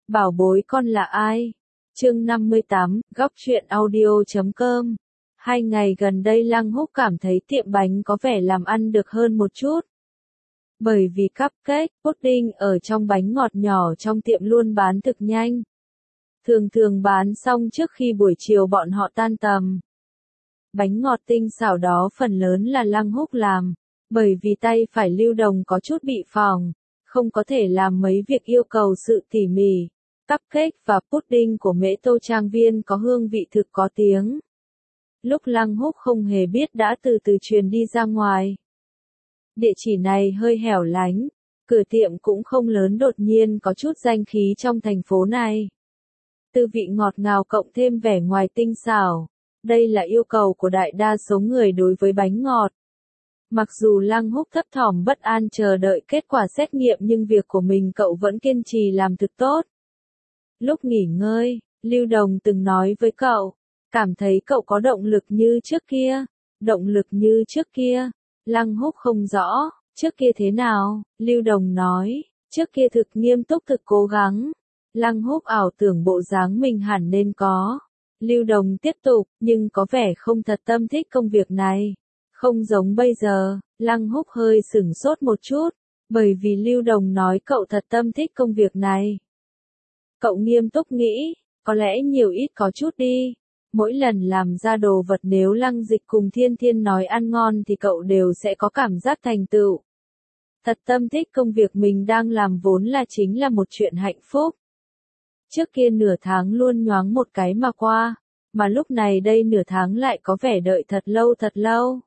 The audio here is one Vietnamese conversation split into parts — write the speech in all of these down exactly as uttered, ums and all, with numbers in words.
Bảo bối con là ai? Chương năm mươi tám, góc truyện audio chấm com. Hai ngày gần đây Lăng Húc cảm thấy tiệm bánh có vẻ làm ăn được hơn một chút. Bởi vì cupcake, pudding ở trong bánh ngọt nhỏ trong tiệm luôn bán thực nhanh. Thường thường bán xong trước khi buổi chiều bọn họ tan tầm. Bánh ngọt tinh xảo đó phần lớn là Lăng Húc làm, bởi vì tay phải Lưu Đồng có chút bị phỏng, không có thể làm mấy việc yêu cầu sự tỉ mỉ. Cupcake và pudding của Mễ Tô Trang Viên có hương vị thực có tiếng. Lúc Lăng Húc không hề biết đã từ từ truyền đi ra ngoài. Địa chỉ này hơi hẻo lánh, cửa tiệm cũng không lớn, đột nhiên có chút danh khí trong thành phố này. Tư vị ngọt ngào cộng thêm vẻ ngoài tinh xảo, đây là yêu cầu của đại đa số người đối với bánh ngọt. Mặc dù Lăng Húc thấp thỏm bất an chờ đợi kết quả xét nghiệm nhưng việc của mình cậu vẫn kiên trì làm thực tốt. Lúc nghỉ ngơi, Lưu Đồng từng nói với cậu, cảm thấy cậu có động lực như trước kia. Động lực như trước kia, Lăng Húc không rõ, trước kia thế nào, Lưu Đồng nói, trước kia thực nghiêm túc thực cố gắng. Lăng Húc ảo tưởng bộ dáng mình hẳn nên có. Lưu Đồng tiếp tục, nhưng có vẻ không thật tâm thích công việc này. Không giống bây giờ, Lăng Húc hơi sửng sốt một chút, bởi vì Lưu Đồng nói cậu thật tâm thích công việc này. Cậu nghiêm túc nghĩ, có lẽ nhiều ít có chút đi. Mỗi lần làm ra đồ vật nếu Lăng Dịch cùng Thiên Thiên nói ăn ngon thì cậu đều sẽ có cảm giác thành tựu. Thật tâm thích công việc mình đang làm vốn là chính là một chuyện hạnh phúc. Trước kia nửa tháng luôn nhoáng một cái mà qua, mà lúc này đây nửa tháng lại có vẻ đợi thật lâu thật lâu.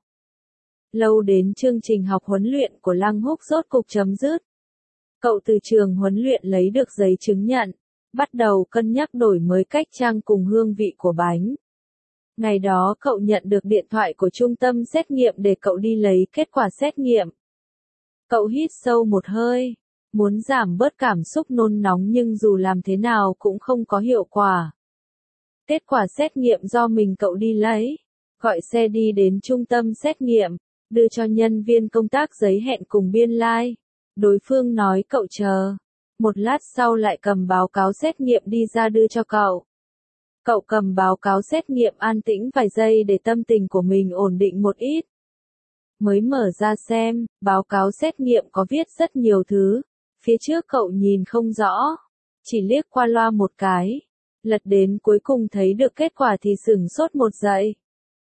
Lâu đến chương trình học huấn luyện của Lăng Húc rốt cục chấm dứt. Cậu từ trường huấn luyện lấy được giấy chứng nhận, bắt đầu cân nhắc đổi mới cách trang cùng hương vị của bánh. Ngày đó cậu nhận được điện thoại của trung tâm xét nghiệm để cậu đi lấy kết quả xét nghiệm. Cậu hít sâu một hơi, muốn giảm bớt cảm xúc nôn nóng nhưng dù làm thế nào cũng không có hiệu quả. Kết quả xét nghiệm do mình cậu đi lấy, gọi xe đi đến trung tâm xét nghiệm, đưa cho nhân viên công tác giấy hẹn cùng biên lai. Like. Đối phương nói cậu chờ. Một lát sau lại cầm báo cáo xét nghiệm đi ra đưa cho cậu. Cậu cầm báo cáo xét nghiệm an tĩnh vài giây để tâm tình của mình ổn định một ít. Mới mở ra xem, báo cáo xét nghiệm có viết rất nhiều thứ. Phía trước cậu nhìn không rõ, chỉ liếc qua loa một cái. Lật đến cuối cùng thấy được kết quả thì sửng sốt một giây.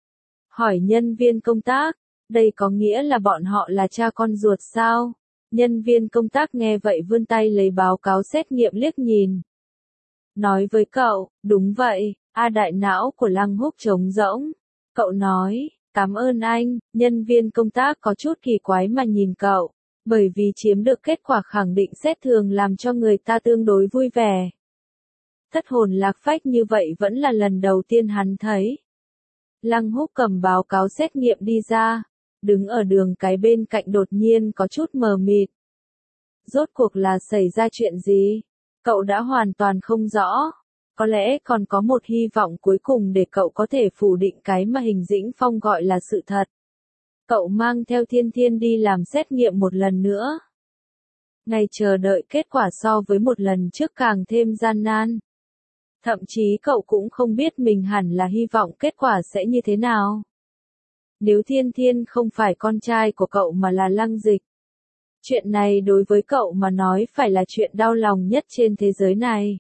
Hỏi nhân viên công tác, đây có nghĩa là bọn họ là cha con ruột sao? Nhân viên công tác nghe vậy vươn tay lấy báo cáo xét nghiệm liếc nhìn. Nói với cậu, đúng vậy, A đại não của Lăng Húc trống rỗng. Cậu nói, cảm ơn anh, nhân viên công tác có chút kỳ quái mà nhìn cậu, bởi vì chiếm được kết quả khẳng định xét thường làm cho người ta tương đối vui vẻ. Thất hồn lạc phách như vậy vẫn là lần đầu tiên hắn thấy. Lăng Húc cầm báo cáo xét nghiệm đi ra. Đứng ở đường cái bên cạnh đột nhiên có chút mờ mịt. Rốt cuộc là xảy ra chuyện gì? Cậu đã hoàn toàn không rõ. Có lẽ còn có một hy vọng cuối cùng để cậu có thể phủ định cái mà Hình Dĩnh Phong gọi là sự thật. Cậu mang theo Thiên Thiên đi làm xét nghiệm một lần nữa. Ngày chờ đợi kết quả so với một lần trước càng thêm gian nan. Thậm chí cậu cũng không biết mình hẳn là hy vọng kết quả sẽ như thế nào. Nếu Thiên Thiên không phải con trai của cậu mà là Lăng Dịch. Chuyện này đối với cậu mà nói phải là chuyện đau lòng nhất trên thế giới này.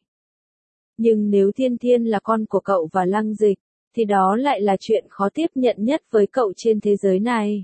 Nhưng nếu Thiên Thiên là con của cậu và Lăng Dịch, thì đó lại là chuyện khó tiếp nhận nhất với cậu trên thế giới này.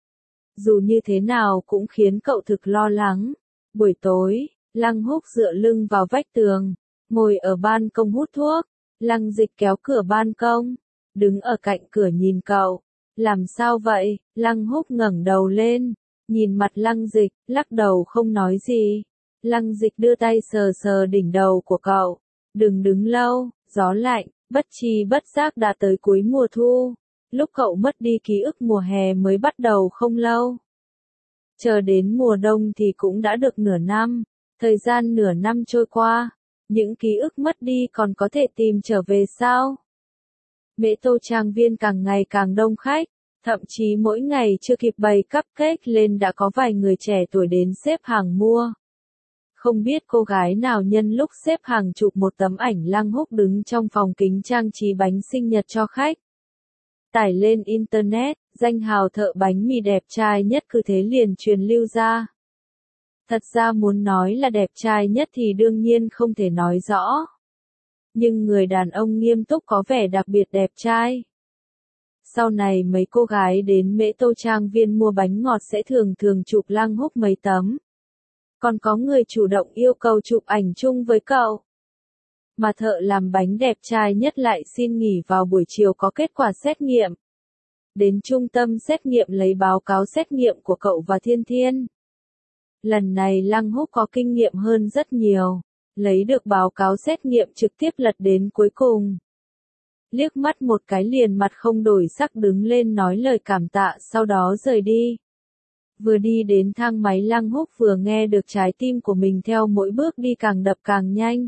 Dù như thế nào cũng khiến cậu thực lo lắng. Buổi tối, Lăng Húc dựa lưng vào vách tường, ngồi ở ban công hút thuốc. Lăng Dịch kéo cửa ban công, đứng ở cạnh cửa nhìn cậu. Làm sao vậy? Lăng Húc ngẩng đầu lên, nhìn mặt Lăng Dịch, lắc đầu không nói gì. Lăng Dịch đưa tay sờ sờ đỉnh đầu của cậu. Đừng đứng lâu, gió lạnh, bất tri bất giác đã tới cuối mùa thu. Lúc cậu mất đi ký ức mùa hè mới bắt đầu không lâu. Chờ đến mùa đông thì cũng đã được nửa năm. Thời gian nửa năm trôi qua, những ký ức mất đi còn có thể tìm trở về sao? Mễ Tô Trang Viên càng ngày càng đông khách, thậm chí mỗi ngày chưa kịp bày cupcake lên đã có vài người trẻ tuổi đến xếp hàng mua. Không biết cô gái nào nhân lúc xếp hàng chụp một tấm ảnh Lăng Húc đứng trong phòng kính trang trí bánh sinh nhật cho khách. Tải lên Internet, danh hào thợ bánh mì đẹp trai nhất cứ thế liền truyền lưu ra. Thật ra muốn nói là đẹp trai nhất thì đương nhiên không thể nói rõ. Nhưng người đàn ông nghiêm túc có vẻ đặc biệt đẹp trai. Sau này mấy cô gái đến Mễ Tô Trang Viên mua bánh ngọt sẽ thường thường chụp Lăng Húc mấy tấm. Còn có người chủ động yêu cầu chụp ảnh chung với cậu. Mà thợ làm bánh đẹp trai nhất lại xin nghỉ vào buổi chiều có kết quả xét nghiệm. Đến trung tâm xét nghiệm lấy báo cáo xét nghiệm của cậu và Thiên Thiên. Lần này Lăng Húc có kinh nghiệm hơn rất nhiều. Lấy được báo cáo xét nghiệm trực tiếp lật đến cuối cùng. Liếc mắt một cái liền mặt không đổi sắc đứng lên nói lời cảm tạ sau đó rời đi. Vừa đi đến thang máy Lăng Húc vừa nghe được trái tim của mình theo mỗi bước đi càng đập càng nhanh.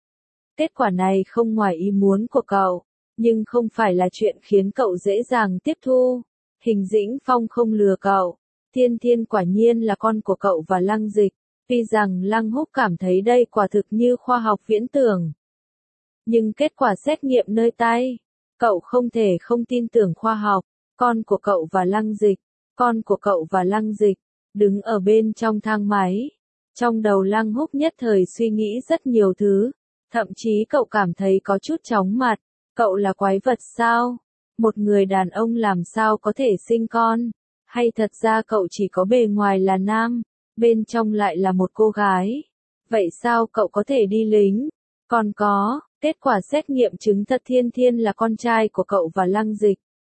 Kết quả này không ngoài ý muốn của cậu, nhưng không phải là chuyện khiến cậu dễ dàng tiếp thu. Hình Dĩnh Phong không lừa cậu, Thiên Thiên quả nhiên là con của cậu và Lăng Dịch. Tuy rằng Lăng Húc cảm thấy đây quả thực như khoa học viễn tưởng. Nhưng kết quả xét nghiệm nơi tay, cậu không thể không tin tưởng khoa học. Con của cậu và Lăng Dịch, con của cậu và Lăng Dịch, đứng ở bên trong thang máy. Trong đầu Lăng Húc nhất thời suy nghĩ rất nhiều thứ. Thậm chí cậu cảm thấy có chút chóng mặt. Cậu là quái vật sao? Một người đàn ông làm sao có thể sinh con? Hay thật ra cậu chỉ có bề ngoài là nam, bên trong lại là một cô gái? Vậy sao cậu có thể đi lính? Còn có, kết quả xét nghiệm chứng thật Thiên Thiên là con trai của cậu và Lăng Dịch.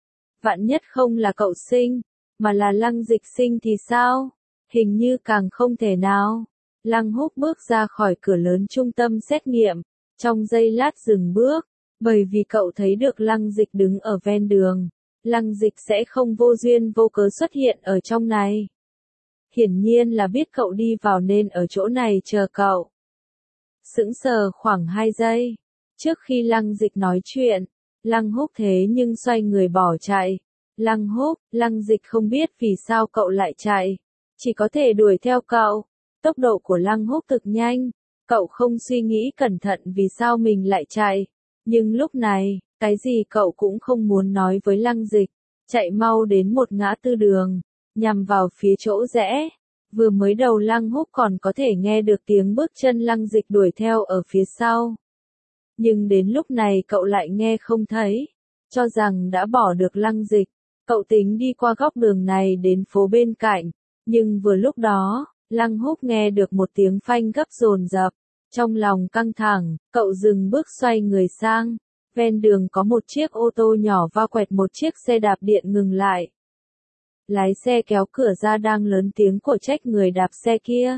Vạn nhất không là cậu sinh, mà là Lăng Dịch sinh thì sao? Hình như càng không thể nào. Lăng Húc bước ra khỏi cửa lớn trung tâm xét nghiệm, trong giây lát dừng bước, bởi vì cậu thấy được Lăng Dịch đứng ở ven đường. Lăng Dịch sẽ không vô duyên vô cớ xuất hiện ở trong này. Hiển nhiên là biết cậu đi vào nên ở chỗ này chờ cậu. Sững sờ khoảng hai giây, trước khi Lăng Dịch nói chuyện, Lăng Húc thế nhưng xoay người bỏ chạy. Lăng Húc, Lăng Dịch không biết vì sao cậu lại chạy, chỉ có thể đuổi theo cậu. Tốc độ của Lăng Húc thực nhanh, cậu không suy nghĩ cẩn thận vì sao mình lại chạy. Nhưng lúc này, cái gì cậu cũng không muốn nói với Lăng Dịch, chạy mau đến một ngã tư đường, nhằm vào phía chỗ rẽ. Vừa mới đầu Lăng Húc còn có thể nghe được tiếng bước chân Lăng Dịch đuổi theo ở phía sau. Nhưng đến lúc này cậu lại nghe không thấy, cho rằng đã bỏ được Lăng Dịch. Cậu tính đi qua góc đường này đến phố bên cạnh, nhưng vừa lúc đó, Lăng Húc nghe được một tiếng phanh gấp dồn dập. Trong lòng căng thẳng, cậu dừng bước xoay người sang. Ven đường có một chiếc ô tô nhỏ va quẹt một chiếc xe đạp điện ngừng lại. Lái xe kéo cửa ra đang lớn tiếng của trách người đạp xe kia.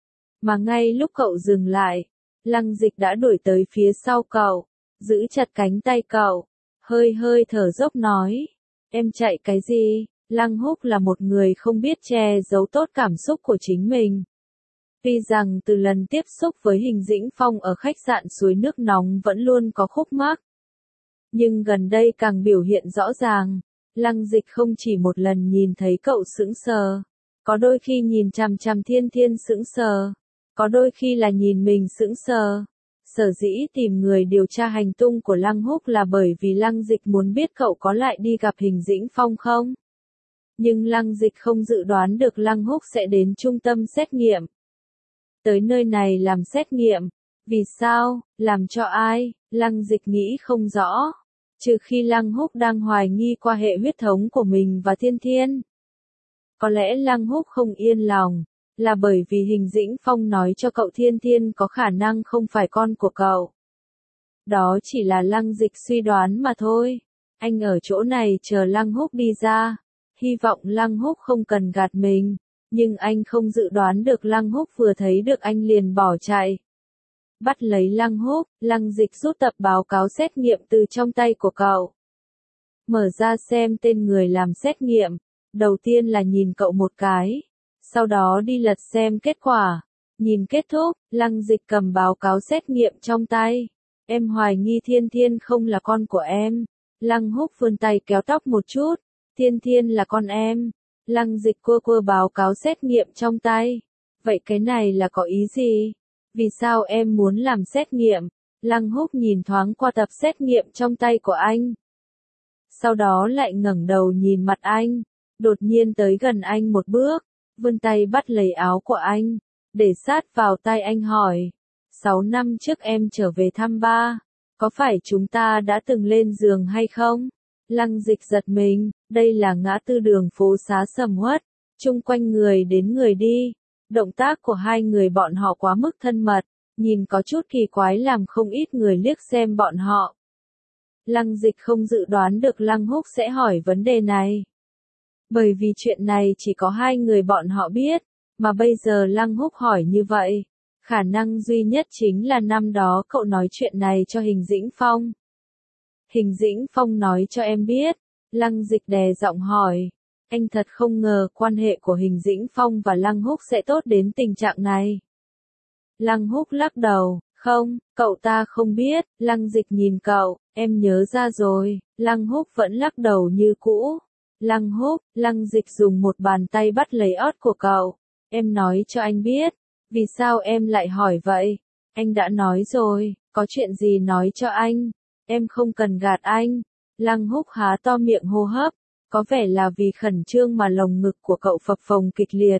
Mà ngay lúc cậu dừng lại, Lăng Dịch đã đuổi tới phía sau cậu, giữ chặt cánh tay cậu, hơi hơi thở dốc nói. Em chạy cái gì? Lăng Húc là một người không biết che giấu tốt cảm xúc của chính mình. Tuy rằng từ lần tiếp xúc với Hình Dĩnh Phong ở khách sạn suối nước nóng vẫn luôn có khúc mắc. Nhưng gần đây càng biểu hiện rõ ràng, Lăng Dịch không chỉ một lần nhìn thấy cậu sững sờ, có đôi khi nhìn chằm chằm Thiên Thiên sững sờ, có đôi khi là nhìn mình sững sờ. Sở dĩ tìm người điều tra hành tung của Lăng Húc là bởi vì Lăng Dịch muốn biết cậu có lại đi gặp Hình Dĩnh Phong không. Nhưng Lăng Dịch không dự đoán được Lăng Húc sẽ đến trung tâm xét nghiệm. Tới nơi này làm xét nghiệm. Vì sao? Làm cho ai? Lăng Dịch nghĩ không rõ. Trừ khi Lăng Húc đang hoài nghi qua hệ huyết thống của mình và Thiên Thiên. Có lẽ Lăng Húc không yên lòng, là bởi vì Hình Dĩnh Phong nói cho cậu Thiên Thiên có khả năng không phải con của cậu. Đó chỉ là Lăng Dịch suy đoán mà thôi. Anh ở chỗ này chờ Lăng Húc đi ra. Hy vọng Lăng Húc không cần gạt mình. Nhưng anh không dự đoán được Lăng Húc vừa thấy được anh liền bỏ chạy. Bắt lấy Lăng Húc, Lăng Dịch rút tập báo cáo xét nghiệm từ trong tay của cậu. Mở ra xem tên người làm xét nghiệm. Đầu tiên là nhìn cậu một cái. Sau đó đi lật xem kết quả. Nhìn kết thúc, Lăng Dịch cầm báo cáo xét nghiệm trong tay. Em hoài nghi Thiên Thiên không là con của em. Lăng Húc vươn tay kéo tóc một chút. Thiên Thiên là con em. Lăng Dịch cua cua báo cáo xét nghiệm trong tay. Vậy cái này là có ý gì? Vì sao em muốn làm xét nghiệm? Lăng Húc nhìn thoáng qua tập xét nghiệm trong tay của anh. Sau đó lại ngẩng đầu nhìn mặt anh, đột nhiên tới gần anh một bước, vươn tay bắt lấy áo của anh, để sát vào tai anh hỏi. Sáu năm trước em trở về thăm ba, có phải chúng ta đã từng lên giường hay không? Lăng Dịch giật mình, đây là ngã tư đường phố xá sầm uất, chung quanh người đến người đi. Động tác của hai người bọn họ quá mức thân mật, nhìn có chút kỳ quái làm không ít người liếc xem bọn họ. Lăng Dịch không dự đoán được Lăng Húc sẽ hỏi vấn đề này. Bởi vì chuyện này chỉ có hai người bọn họ biết, mà bây giờ Lăng Húc hỏi như vậy. Khả năng duy nhất chính là năm đó cậu nói chuyện này cho Hình Dĩnh Phong. Hình Dĩnh Phong nói cho em biết. Lăng Dịch đè giọng hỏi. Anh thật không ngờ quan hệ của Hình Dĩnh Phong và Lăng Húc sẽ tốt đến tình trạng này. Lăng Húc lắc đầu, không, cậu ta không biết. Lăng Dịch nhìn cậu, em nhớ ra rồi. Lăng Húc vẫn lắc đầu như cũ. Lăng Húc, Lăng Dịch dùng một bàn tay bắt lấy ót của cậu. Em nói cho anh biết. Vì sao em lại hỏi vậy? Anh đã nói rồi, có chuyện gì nói cho anh. Em không cần gạt anh. Lăng Húc há to miệng hô hấp. Có vẻ là vì khẩn trương mà lồng ngực của cậu phập phồng kịch liệt.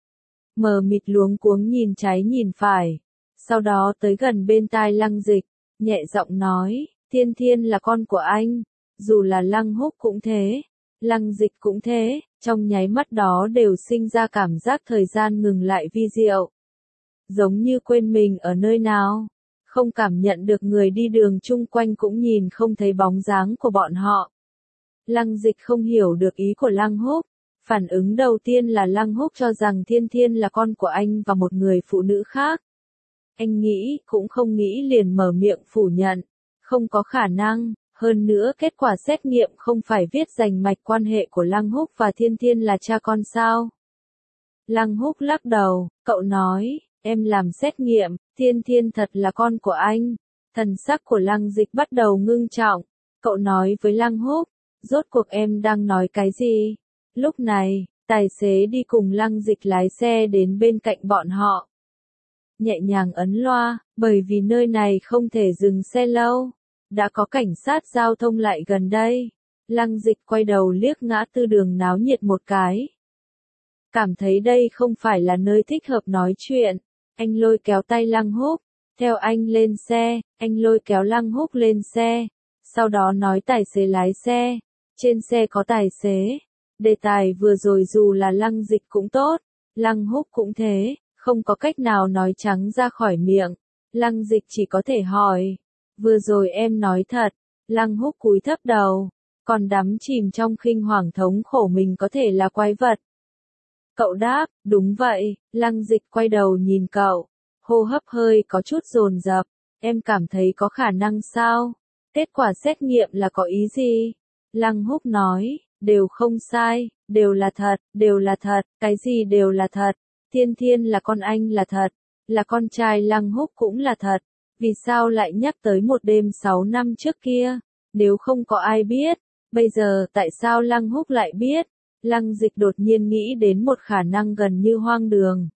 Mờ mịt luống cuống nhìn trái nhìn phải. Sau đó tới gần bên tai Lăng Dịch, nhẹ giọng nói, Thiên Thiên là con của anh. Dù là Lăng Húc cũng thế, Lăng Dịch cũng thế, trong nháy mắt đó đều sinh ra cảm giác thời gian ngừng lại vi diệu. Giống như quên mình ở nơi nào, không cảm nhận được người đi đường chung quanh cũng nhìn không thấy bóng dáng của bọn họ. Lăng Dịch không hiểu được ý của Lăng Húc, phản ứng đầu tiên là Lăng Húc cho rằng Thiên Thiên là con của anh và một người phụ nữ khác. Anh nghĩ, cũng không nghĩ liền mở miệng phủ nhận, không có khả năng, hơn nữa kết quả xét nghiệm không phải viết rành mạch quan hệ của Lăng Húc và Thiên Thiên là cha con sao. Lăng Húc lắc đầu, cậu nói, em làm xét nghiệm, Thiên Thiên thật là con của anh. Thần sắc của Lăng Dịch bắt đầu ngưng trọng, cậu nói với Lăng Húc, rốt cuộc em đang nói cái gì? Lúc này, tài xế đi cùng Lăng Dịch lái xe đến bên cạnh bọn họ. Nhẹ nhàng ấn loa, bởi vì nơi này không thể dừng xe lâu. Đã có cảnh sát giao thông lại gần đây. Lăng Dịch quay đầu liếc ngã tư đường náo nhiệt một cái. Cảm thấy đây không phải là nơi thích hợp nói chuyện. Anh lôi kéo tay Lăng Húc, theo anh lên xe, anh lôi kéo Lăng Húc lên xe. Sau đó nói tài xế lái xe. Trên xe có tài xế. Đề tài vừa rồi dù là Lăng Dịch cũng tốt, Lăng Húc cũng thế, không có cách nào nói trắng ra khỏi miệng. Lăng Dịch chỉ có thể hỏi, vừa rồi em nói thật. Lăng Húc cúi thấp đầu, còn đắm chìm trong khinh hoàng thống khổ mình có thể là quái vật. Cậu đáp, đúng vậy. Lăng Dịch quay đầu nhìn cậu, hô hấp hơi có chút dồn dập. Em cảm thấy có khả năng sao? Kết quả xét nghiệm là có ý gì? Lăng Húc nói, đều không sai, đều là thật, đều là thật, cái gì đều là thật. Thiên Thiên là con anh là thật, là con trai Lăng Húc cũng là thật. Vì sao lại nhắc tới một đêm sáu năm trước kia? Nếu không có ai biết, bây giờ tại sao Lăng Húc lại biết? Lăng Dịch đột nhiên nghĩ đến một khả năng gần như hoang đường.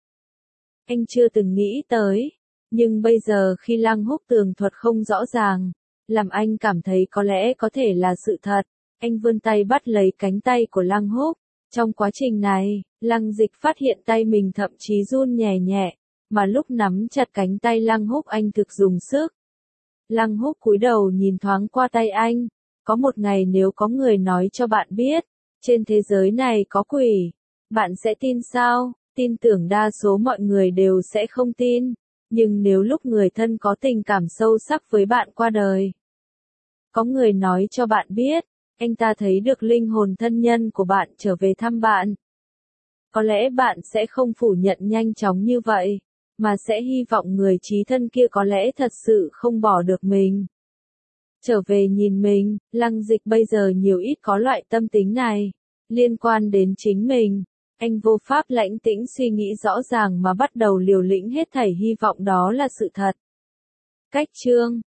Anh chưa từng nghĩ tới, nhưng bây giờ khi Lăng Húc tường thuật không rõ ràng, làm anh cảm thấy có lẽ có thể là sự thật. Anh vươn tay bắt lấy cánh tay của Lăng Húc. Trong quá trình này, Lăng Dịch phát hiện tay mình thậm chí run nhẹ nhẹ, mà lúc nắm chặt cánh tay Lăng Húc anh thực dùng sức. Lăng Húc cúi đầu nhìn thoáng qua tay anh. Có một ngày nếu có người nói cho bạn biết, trên thế giới này có quỷ, bạn sẽ tin sao? Tin tưởng đa số mọi người đều sẽ không tin. Nhưng nếu lúc người thân có tình cảm sâu sắc với bạn qua đời, có người nói cho bạn biết, anh ta thấy được linh hồn thân nhân của bạn trở về thăm bạn, có lẽ bạn sẽ không phủ nhận nhanh chóng như vậy, mà sẽ hy vọng người chí thân kia có lẽ thật sự không bỏ được mình. Trở về nhìn mình, Lăng Dịch bây giờ nhiều ít có loại tâm tính này, liên quan đến chính mình. Anh vô pháp lãnh tĩnh suy nghĩ rõ ràng mà bắt đầu liều lĩnh hết thảy hy vọng đó là sự thật. Cách chương